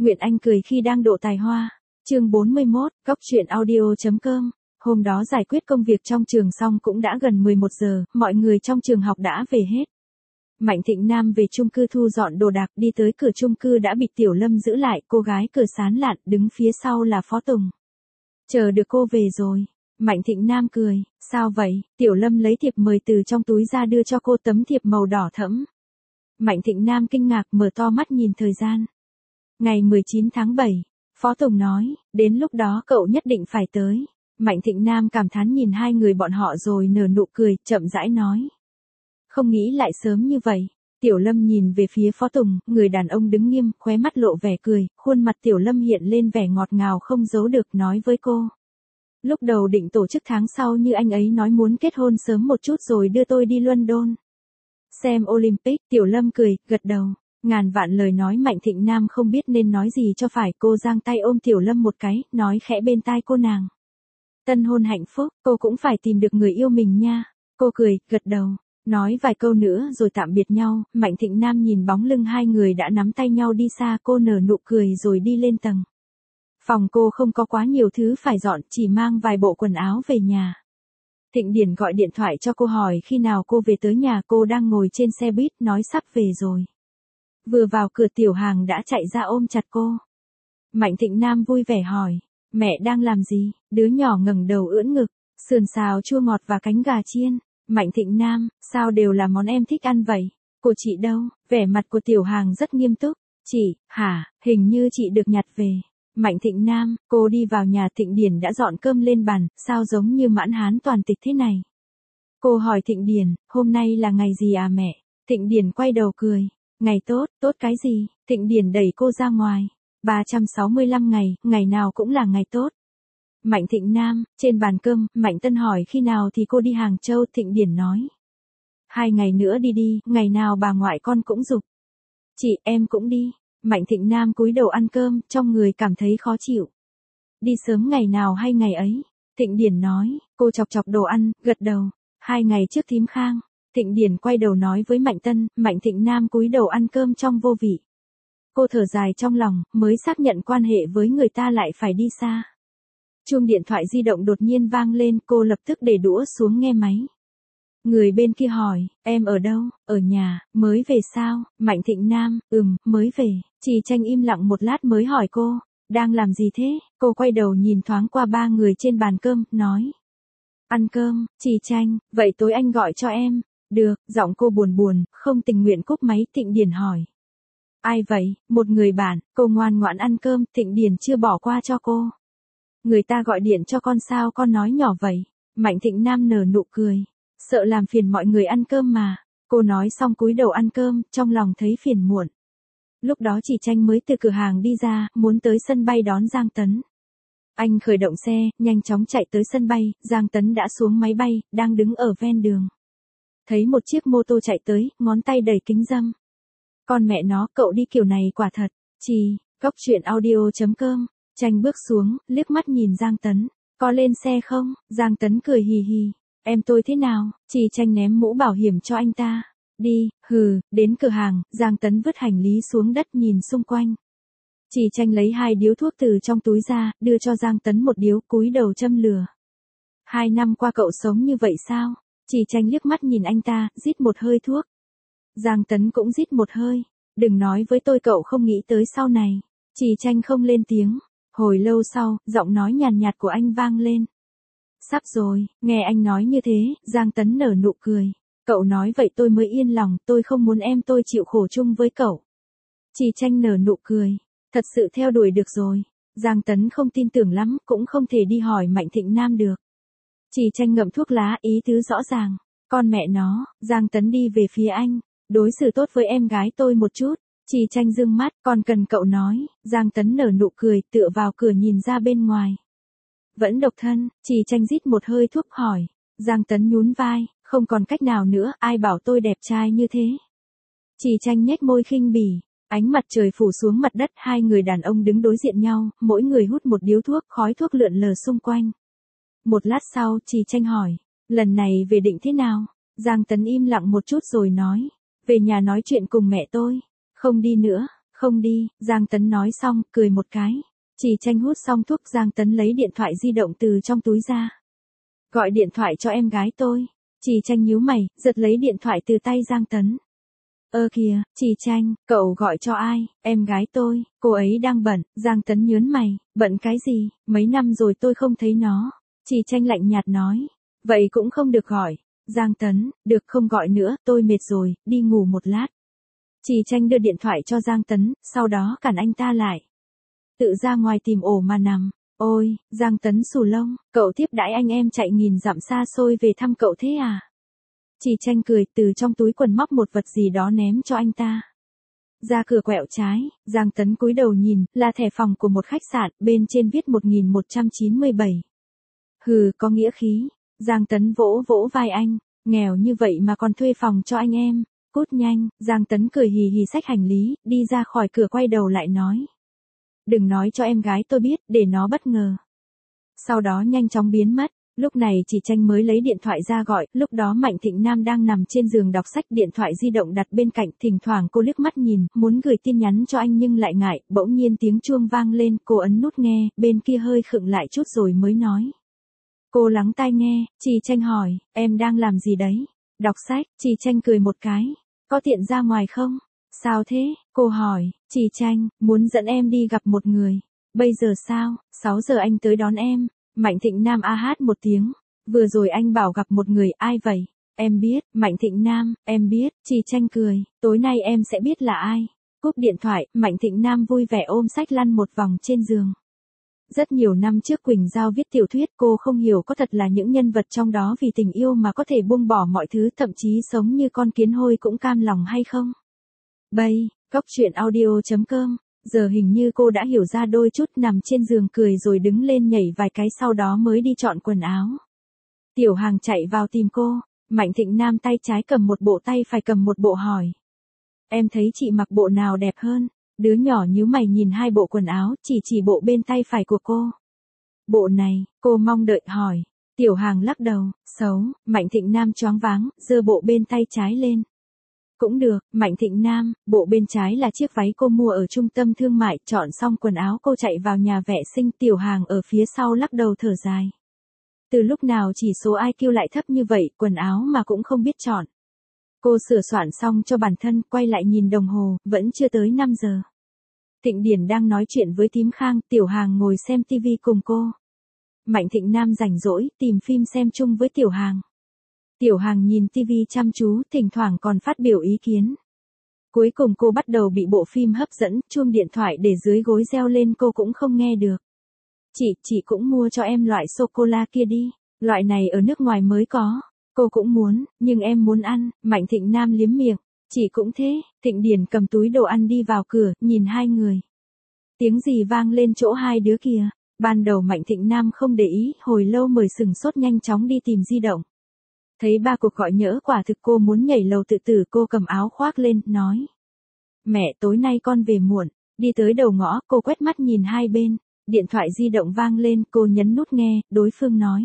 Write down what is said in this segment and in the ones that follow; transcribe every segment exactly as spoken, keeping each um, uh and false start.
Nguyện Anh cười khi đang độ tài hoa. Chương bốn mươi mốt, góc truyện audio.com. Hôm đó giải quyết công việc trong trường xong cũng đã gần mười một giờ, mọi người trong trường học đã về hết. Mạnh Thịnh Nam về chung cư thu dọn đồ đạc, đi tới cửa chung cư đã bị Tiểu Lâm giữ lại, cô gái cửa sán lạn, đứng phía sau là Phó Tùng. Chờ được cô về rồi. Mạnh Thịnh Nam cười, sao vậy? Tiểu Lâm lấy thiệp mời từ trong túi ra đưa cho cô tấm thiệp màu đỏ thẫm. Mạnh Thịnh Nam kinh ngạc mở to mắt nhìn thời gian. Ngày mười chín tháng bảy, Phó Tùng nói, đến lúc đó cậu nhất định phải tới. Mạnh Thịnh Nam cảm thán nhìn hai người bọn họ rồi nở nụ cười, chậm rãi nói. Không nghĩ lại sớm như vậy. Tiểu Lâm nhìn về phía Phó Tùng, người đàn ông đứng nghiêm, khóe mắt lộ vẻ cười, khuôn mặt Tiểu Lâm hiện lên vẻ ngọt ngào không giấu được, nói với cô. Lúc đầu định tổ chức tháng sau như anh ấy nói muốn kết hôn sớm một chút rồi đưa tôi đi London xem Olympic. Tiểu Lâm cười, gật đầu. Ngàn vạn lời nói Mạnh Thịnh Nam không biết nên nói gì cho phải, cô giang tay ôm Tiểu Lâm một cái, nói khẽ bên tai cô nàng. Tân hôn hạnh phúc, cô cũng phải tìm được người yêu mình nha. Cô cười, gật đầu. Nói vài câu nữa rồi tạm biệt nhau, Mạnh Thịnh Nam nhìn bóng lưng hai người đã nắm tay nhau đi xa, cô nở nụ cười rồi đi lên tầng. Phòng cô không có quá nhiều thứ phải dọn, chỉ mang vài bộ quần áo về nhà. Thịnh Điển gọi điện thoại cho cô hỏi khi nào cô về tới nhà, cô đang ngồi trên xe buýt, nói sắp về rồi. Vừa vào cửa Tiểu Hàng đã chạy ra ôm chặt cô. Mạnh Thịnh Nam vui vẻ hỏi, mẹ đang làm gì? Đứa nhỏ ngẩng đầu ưỡn ngực, sườn xào chua ngọt và cánh gà chiên. Mạnh Thịnh Nam, sao đều là món em thích ăn vậy? Cô chị đâu? Vẻ mặt của Tiểu Hàng rất nghiêm túc. Chị, hả, hình như chị được nhặt về. Mạnh Thịnh Nam, cô đi vào nhà, Thịnh Điển đã dọn cơm lên bàn, sao giống như mãn hán toàn tịch thế này? Cô hỏi Thịnh Điển, hôm nay là ngày gì à mẹ? Thịnh Điển quay đầu cười, ngày tốt, tốt cái gì? Thịnh Điển đẩy cô ra ngoài, ba trăm sáu mươi lăm ngày, ngày nào cũng là ngày tốt. Mạnh Thịnh Nam, trên bàn cơm, Mạnh Tân hỏi khi nào thì cô đi Hàng Châu, Thịnh Điển nói. Hai ngày nữa đi đi, ngày nào bà ngoại con cũng giục. Chị, em cũng đi. Mạnh Thịnh Nam cúi đầu ăn cơm, trong người cảm thấy khó chịu. Đi sớm ngày nào hay ngày ấy? Thịnh Điển nói, cô chọc chọc đồ ăn, gật đầu. Hai ngày trước thím Khang. Thịnh Điển quay đầu nói với Mạnh Tân, Mạnh Thịnh Nam cúi đầu ăn cơm trong vô vị. Cô thở dài trong lòng, mới xác nhận quan hệ với người ta lại phải đi xa. Chuông điện thoại di động đột nhiên vang lên, cô lập tức để đũa xuống nghe máy. Người bên kia hỏi, em ở đâu? Ở nhà, mới về sao? Mạnh Thịnh Nam, ừm, mới về. Chị Tranh im lặng một lát mới hỏi cô, đang làm gì thế? Cô quay đầu nhìn thoáng qua ba người trên bàn cơm, nói. Ăn cơm. Chị Tranh, vậy tối anh gọi cho em. Được, giọng cô buồn buồn, không tình nguyện cúp máy. Thịnh Điển hỏi. Ai vậy? Một người bạn. Cô ngoan ngoãn ăn cơm, Thịnh Điển chưa bỏ qua cho cô. Người ta gọi điện cho con sao con nói nhỏ vậy? Mạnh Thịnh Nam nở nụ cười. Sợ làm phiền mọi người ăn cơm mà. Cô nói xong cúi đầu ăn cơm, trong lòng thấy phiền muộn. Lúc đó chị Tranh mới từ cửa hàng đi ra, muốn tới sân bay đón Giang Tấn. Anh khởi động xe, nhanh chóng chạy tới sân bay, Giang Tấn đã xuống máy bay, đang đứng ở ven đường. Thấy một chiếc mô tô chạy tới, ngón tay đẩy kính râm. Con mẹ nó, cậu đi kiểu này quả thật. Chị, góc truyện audio.com. Tranh bước xuống, liếc mắt nhìn Giang Tấn. Có lên xe không? Giang Tấn cười hì hì. Em tôi thế nào? Chị Tranh ném mũ bảo hiểm cho anh ta. Đi, hừ, đến cửa hàng, Giang Tấn vứt hành lý xuống đất nhìn xung quanh. Chị Tranh lấy hai điếu thuốc từ trong túi ra, đưa cho Giang Tấn một điếu, cúi đầu châm lửa. Hai năm qua cậu sống như vậy sao? Chị Tranh liếc mắt nhìn anh ta, rít một hơi thuốc. Giang Tấn cũng rít một hơi. Đừng nói với tôi cậu không nghĩ tới sau này. Chị Tranh không lên tiếng. Hồi lâu sau, giọng nói nhàn nhạt của anh vang lên. Sắp rồi, nghe anh nói như thế, Giang Tấn nở nụ cười. Cậu nói vậy tôi mới yên lòng, tôi không muốn em tôi chịu khổ chung với cậu. Chị Tranh nở nụ cười. Thật sự theo đuổi được rồi. Giang Tấn không tin tưởng lắm, cũng không thể đi hỏi Mạnh Thịnh Nam được. Chị Tranh ngậm thuốc lá, ý tứ rõ ràng. Con mẹ nó, Giang Tấn đi về phía anh. Đối xử tốt với em gái tôi một chút. Chị Tranh dương mắt, còn cần cậu nói. Giang Tấn nở nụ cười, tựa vào cửa nhìn ra bên ngoài. Vẫn độc thân, chị Tranh rít một hơi thuốc hỏi. Giang Tấn nhún vai, không còn cách nào nữa, ai bảo tôi đẹp trai như thế. Chị Tranh nhếch môi khinh bỉ, ánh mặt trời phủ xuống mặt đất, hai người đàn ông đứng đối diện nhau, mỗi người hút một điếu thuốc, khói thuốc lượn lờ xung quanh. Một lát sau, chị Tranh hỏi, lần này về định thế nào? Giang Tấn im lặng một chút rồi nói, về nhà nói chuyện cùng mẹ tôi, không đi nữa, Không đi, Giang Tấn nói xong, cười một cái. Chỉ Tranh hút xong thuốc, Giang Tấn lấy điện thoại di động từ trong túi ra. Gọi điện thoại cho em gái tôi. Chỉ Tranh nhíu mày, giật lấy điện thoại từ tay Giang Tấn. Ơ kìa, Chỉ Tranh, cậu gọi cho ai? Em gái tôi, cô ấy đang bận. Giang Tấn nhớn mày, bận cái gì? Mấy năm rồi tôi không thấy nó. Chỉ Tranh lạnh nhạt nói. Vậy cũng không được gọi. Giang Tấn, được không gọi nữa, tôi mệt rồi, đi ngủ một lát. Chỉ Tranh đưa điện thoại cho Giang Tấn, sau đó cản anh ta lại. Tự ra ngoài tìm ổ mà nằm. Ôi, Giang Tấn xù lông, cậu tiếp đãi anh em chạy nghìn dặm xa xôi về thăm cậu thế à? Chỉ Tranh cười, từ trong túi quần móc một vật gì đó ném cho anh ta. Ra cửa quẹo trái, Giang Tấn cúi đầu nhìn, là thẻ phòng của một khách sạn, bên trên viết một nghìn một trăm chín mươi bảy. Hừ, có nghĩa khí. Giang Tấn vỗ vỗ vai anh, nghèo như vậy mà còn thuê phòng cho anh em. Cút nhanh. Giang Tấn cười hì hì xách hành lý, đi ra khỏi cửa quay đầu lại nói. Đừng nói cho em gái tôi biết, để nó bất ngờ. Sau đó nhanh chóng biến mất. Lúc này Chỉ Tranh mới lấy điện thoại ra gọi, lúc đó Mạnh Thịnh Nam đang nằm trên giường đọc sách, điện thoại di động đặt bên cạnh, thỉnh thoảng cô liếc mắt nhìn, muốn gửi tin nhắn cho anh nhưng lại ngại, bỗng nhiên tiếng chuông vang lên, cô ấn nút nghe, bên kia hơi khựng lại chút rồi mới nói. Cô lắng tai nghe, Chỉ Tranh hỏi, em đang làm gì đấy? Đọc sách. Chỉ Tranh cười một cái. Có tiện ra ngoài không? Sao thế? Cô hỏi. Chỉ Tranh, muốn dẫn em đi gặp một người. Bây giờ sao? sáu giờ anh tới đón em. Mạnh Thịnh Nam a hát một tiếng. Vừa rồi anh bảo gặp một người, ai vậy? Em biết. Mạnh Thịnh Nam, em biết. Chỉ Tranh cười. Tối nay em sẽ biết là ai. Cúp điện thoại, Mạnh Thịnh Nam vui vẻ ôm sách lăn một vòng trên giường. Rất nhiều năm trước Quỳnh Giao viết tiểu thuyết, cô không hiểu có thật là những nhân vật trong đó vì tình yêu mà có thể buông bỏ mọi thứ, thậm chí sống như con kiến hôi cũng cam lòng hay không? Bây, góc truyện audio chấm com, giờ hình như cô đã hiểu ra đôi chút, nằm trên giường cười rồi đứng lên nhảy vài cái sau đó mới đi chọn quần áo. Tiểu Hàng chạy vào tìm cô, Mạnh Thịnh Nam tay trái cầm một bộ, tay phải cầm một bộ hỏi. Em thấy chị mặc bộ nào đẹp hơn? Đứa nhỏ nhíu mày nhìn hai bộ quần áo, chỉ chỉ bộ bên tay phải của cô. Bộ này, cô mong đợi hỏi. Tiểu Hàng lắc đầu, xấu. Mạnh Thịnh Nam choáng váng, giơ bộ bên tay trái lên. Cũng được. Mạnh Thịnh Nam, bộ bên trái là chiếc váy cô mua ở trung tâm thương mại, chọn xong quần áo cô chạy vào nhà vệ sinh. Tiểu Hàng ở phía sau lắc đầu thở dài. Từ lúc nào chỉ số i kiu lại thấp như vậy, quần áo mà cũng không biết chọn. Cô sửa soạn xong cho bản thân, quay lại nhìn đồng hồ, vẫn chưa tới năm giờ. Thịnh Điển đang nói chuyện với Tím Khang, Tiểu Hàng ngồi xem tivi cùng cô. Mạnh Thịnh Nam rảnh rỗi, tìm phim xem chung với Tiểu Hàng. Tiểu Hàng nhìn tivi chăm chú, thỉnh thoảng còn phát biểu ý kiến. Cuối cùng cô bắt đầu bị bộ phim hấp dẫn, chuông điện thoại để dưới gối reo lên cô cũng không nghe được. Chị, chị cũng mua cho em loại sô-cô-la kia đi, loại này ở nước ngoài mới có. Cô cũng muốn, nhưng em muốn ăn. Mạnh Thịnh Nam liếm miệng. Chị cũng thế. Thịnh Điển cầm túi đồ ăn đi vào cửa, nhìn hai người. Tiếng gì vang lên chỗ hai đứa kia. Ban đầu Mạnh Thịnh Nam không để ý, hồi lâu mới sừng sốt nhanh chóng đi tìm di động. Thấy ba cuộc gọi nhỡ, quả thực cô muốn nhảy lầu tự tử. Cô cầm áo khoác lên, nói. Mẹ, tối nay con về muộn. Đi tới đầu ngõ, cô quét mắt nhìn hai bên. Điện thoại di động vang lên, cô nhấn nút nghe, đối phương nói.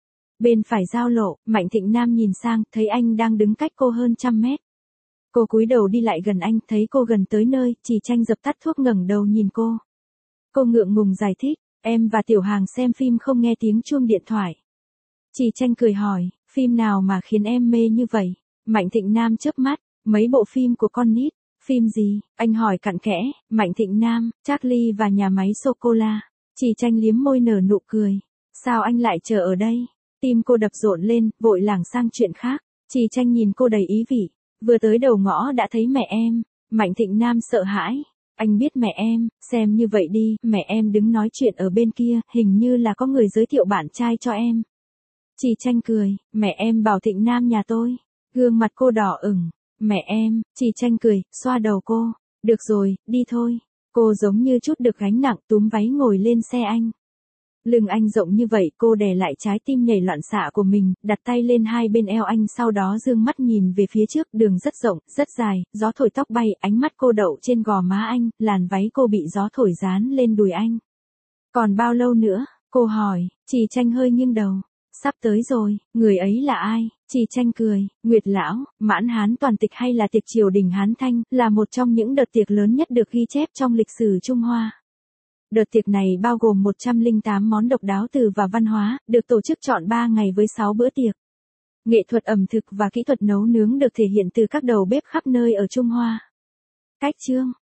Bên phải giao lộ, Mạnh Thịnh Nam nhìn sang, thấy anh đang đứng cách cô hơn trăm mét. Cô cúi đầu đi lại gần anh, thấy cô gần tới nơi, Chỉ Tranh dập tắt thuốc ngẩng đầu nhìn cô. Cô ngượng ngùng giải thích, em và Tiểu Hàng xem phim không nghe tiếng chuông điện thoại. Chỉ Tranh cười hỏi, phim nào mà khiến em mê như vậy? Mạnh Thịnh Nam chớp mắt, mấy bộ phim của con nít. Phim gì? Anh hỏi cặn kẽ. Mạnh Thịnh Nam, Charlie và nhà máy sô-cô-la. Chỉ Tranh liếm môi nở nụ cười. Sao anh lại chờ ở đây? Tim cô đập rộn lên, vội lảng sang chuyện khác. Chỉ Tranh nhìn cô đầy ý vị. Vừa tới đầu ngõ đã thấy mẹ em. Mạnh Thịnh Nam sợ hãi. Anh biết mẹ em, xem như vậy đi, mẹ em đứng nói chuyện ở bên kia, hình như là có người giới thiệu bạn trai cho em. Chỉ Tranh cười, mẹ em bảo Thịnh Nam nhà tôi. Gương mặt cô đỏ ửng. Mẹ em, Chỉ Tranh cười, xoa đầu cô. Được rồi, đi thôi. Cô giống như chút được gánh nặng, túm váy ngồi lên xe anh. Lưng anh rộng như vậy, cô đè lại trái tim nhảy loạn xạ của mình, đặt tay lên hai bên eo anh, sau đó dương mắt nhìn về phía trước, đường rất rộng, rất dài, gió thổi tóc bay, ánh mắt cô đậu trên gò má anh, làn váy cô bị gió thổi dán lên đùi anh. Còn bao lâu nữa? Cô hỏi. Chỉ Tranh hơi nghiêng đầu. Sắp tới rồi, người ấy là ai? Trì Tranh cười, Nguyệt Lão, Mãn Hán toàn tịch hay là tiệc triều đình Hán Thanh, là một trong những đợt tiệc lớn nhất được ghi chép trong lịch sử Trung Hoa. Đợt tiệc này bao gồm một trăm lẻ tám món độc đáo từ và văn hóa, được tổ chức trọn ba ngày với sáu bữa tiệc. Nghệ thuật ẩm thực và kỹ thuật nấu nướng được thể hiện từ các đầu bếp khắp nơi ở Trung Hoa. Cách chương